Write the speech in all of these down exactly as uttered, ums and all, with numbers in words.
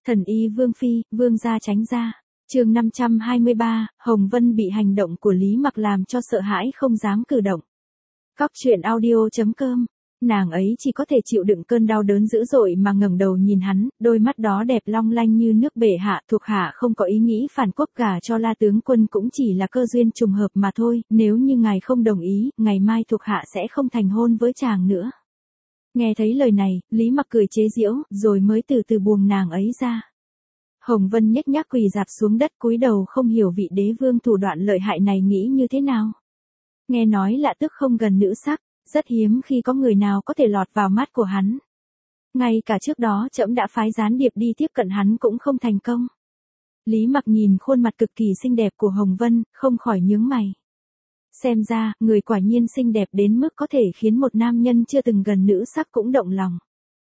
Thần y Vương Phi, Vương gia tránh ra. Chương năm trăm hai mươi ba, Hồng Vân bị hành động của Lý Mặc làm cho sợ hãi không dám cử động. Cóc truyện audio chấm com. Nàng ấy chỉ có thể chịu đựng cơn đau đớn dữ dội mà ngẩng đầu nhìn hắn, đôi mắt đó đẹp long lanh như nước bể hạ. Thuộc hạ không có ý nghĩ phản quốc, gả cho La tướng quân cũng chỉ là cơ duyên trùng hợp mà thôi, nếu như ngài không đồng ý, ngày mai thuộc hạ sẽ không thành hôn với chàng nữa. Nghe thấy lời này, Lý Mặc cười chế giễu, rồi mới từ từ buông nàng ấy ra. Hồng Vân nhếch nhác quỳ dạp xuống đất cúi đầu, không hiểu vị đế vương thủ đoạn lợi hại này nghĩ như thế nào. Nghe nói lạ tức không gần nữ sắc, rất hiếm khi có người nào có thể lọt vào mắt của hắn. Ngay cả trước đó trẫm đã phái gián điệp đi tiếp cận hắn cũng không thành công. Lý Mặc nhìn khuôn mặt cực kỳ xinh đẹp của Hồng Vân, không khỏi nhướng mày. Xem ra, người quả nhiên xinh đẹp đến mức có thể khiến một nam nhân chưa từng gần nữ sắc cũng động lòng.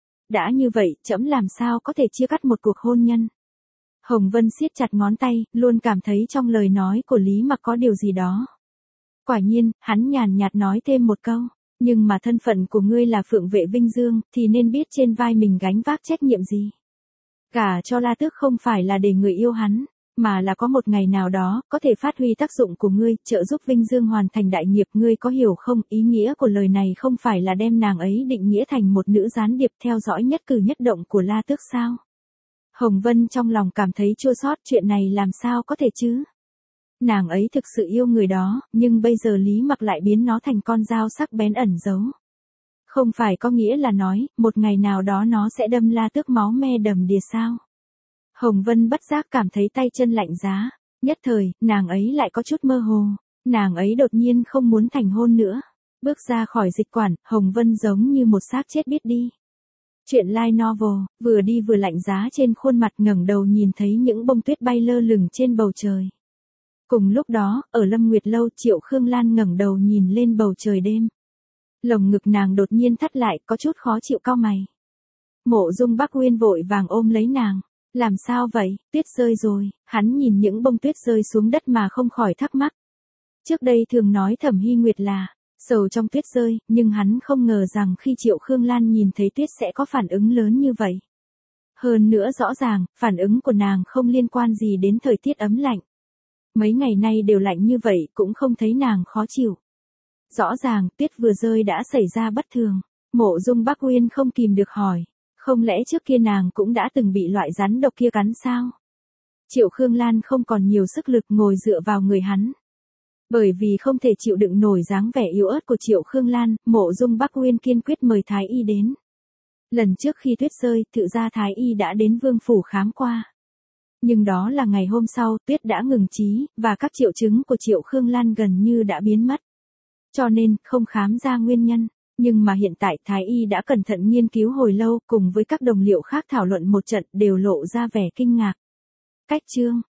Đã như vậy, trẫm làm sao có thể chia cắt một cuộc hôn nhân. Hồng Vân siết chặt ngón tay, luôn cảm thấy trong lời nói của Lý Mặc có điều gì đó. Quả nhiên, hắn nhàn nhạt nói thêm một câu, nhưng mà thân phận của ngươi là Phượng Vệ Vinh Dương, thì nên biết trên vai mình gánh vác trách nhiệm gì. Gả cho La Tước không phải là để người yêu hắn, mà là có một ngày nào đó, có thể phát huy tác dụng của ngươi, trợ giúp Vinh Dương hoàn thành đại nghiệp. Ngươi có hiểu không, ý nghĩa của lời này không phải là đem nàng ấy định nghĩa thành một nữ gián điệp theo dõi nhất cử nhất động của La Tước sao? Hồng Vân trong lòng cảm thấy chua xót, chuyện này làm sao có thể chứ? Nàng ấy thực sự yêu người đó, nhưng bây giờ Lý Mặc lại biến nó thành con dao sắc bén ẩn giấu. Không phải có nghĩa là nói, một ngày nào đó nó sẽ đâm La Tước máu me đầm đìa sao? Hồng Vân bất giác cảm thấy tay chân lạnh giá, nhất thời, nàng ấy lại có chút mơ hồ, nàng ấy đột nhiên không muốn thành hôn nữa. Bước ra khỏi dịch quản, Hồng Vân giống như một xác chết biết đi. Chuyện light novel, vừa đi vừa lạnh giá trên khuôn mặt, ngẩng đầu nhìn thấy những bông tuyết bay lơ lửng trên bầu trời. Cùng lúc đó, ở Lâm Nguyệt Lâu, Triệu Khương Lan ngẩng đầu nhìn lên bầu trời đêm. Lồng ngực nàng đột nhiên thắt lại, có chút khó chịu cau mày. Mộ Dung Bắc Uyên vội vàng ôm lấy nàng. Làm sao vậy, tuyết rơi rồi, hắn nhìn những bông tuyết rơi xuống đất mà không khỏi thắc mắc. Trước đây thường nói Thẩm Hy Nguyệt là sầu trong tuyết rơi, nhưng hắn không ngờ rằng khi Triệu Khương Lan nhìn thấy tuyết sẽ có phản ứng lớn như vậy. Hơn nữa rõ ràng, phản ứng của nàng không liên quan gì đến thời tiết ấm lạnh. Mấy ngày nay đều lạnh như vậy cũng không thấy nàng khó chịu. Rõ ràng, tuyết vừa rơi đã xảy ra bất thường. Mộ Dung Bắc Uyên không kìm được hỏi. Không lẽ trước kia nàng cũng đã từng bị loại rắn độc kia cắn sao? Triệu Khương Lan không còn nhiều sức lực ngồi dựa vào người hắn. Bởi vì không thể chịu đựng nổi dáng vẻ yếu ớt của Triệu Khương Lan, Mộ Dung Bắc Uyên kiên quyết mời Thái Y đến. Lần trước khi tuyết rơi, tự ra Thái Y đã đến Vương phủ khám qua. Nhưng đó là ngày hôm sau, tuyết đã ngừng chí, và các triệu chứng của Triệu Khương Lan gần như đã biến mất. Cho nên, không khám ra nguyên nhân. Nhưng mà hiện tại Thái Y đã cẩn thận nghiên cứu hồi lâu, cùng với các đồng liệu khác thảo luận một trận, đều lộ ra vẻ kinh ngạc. Cách chương,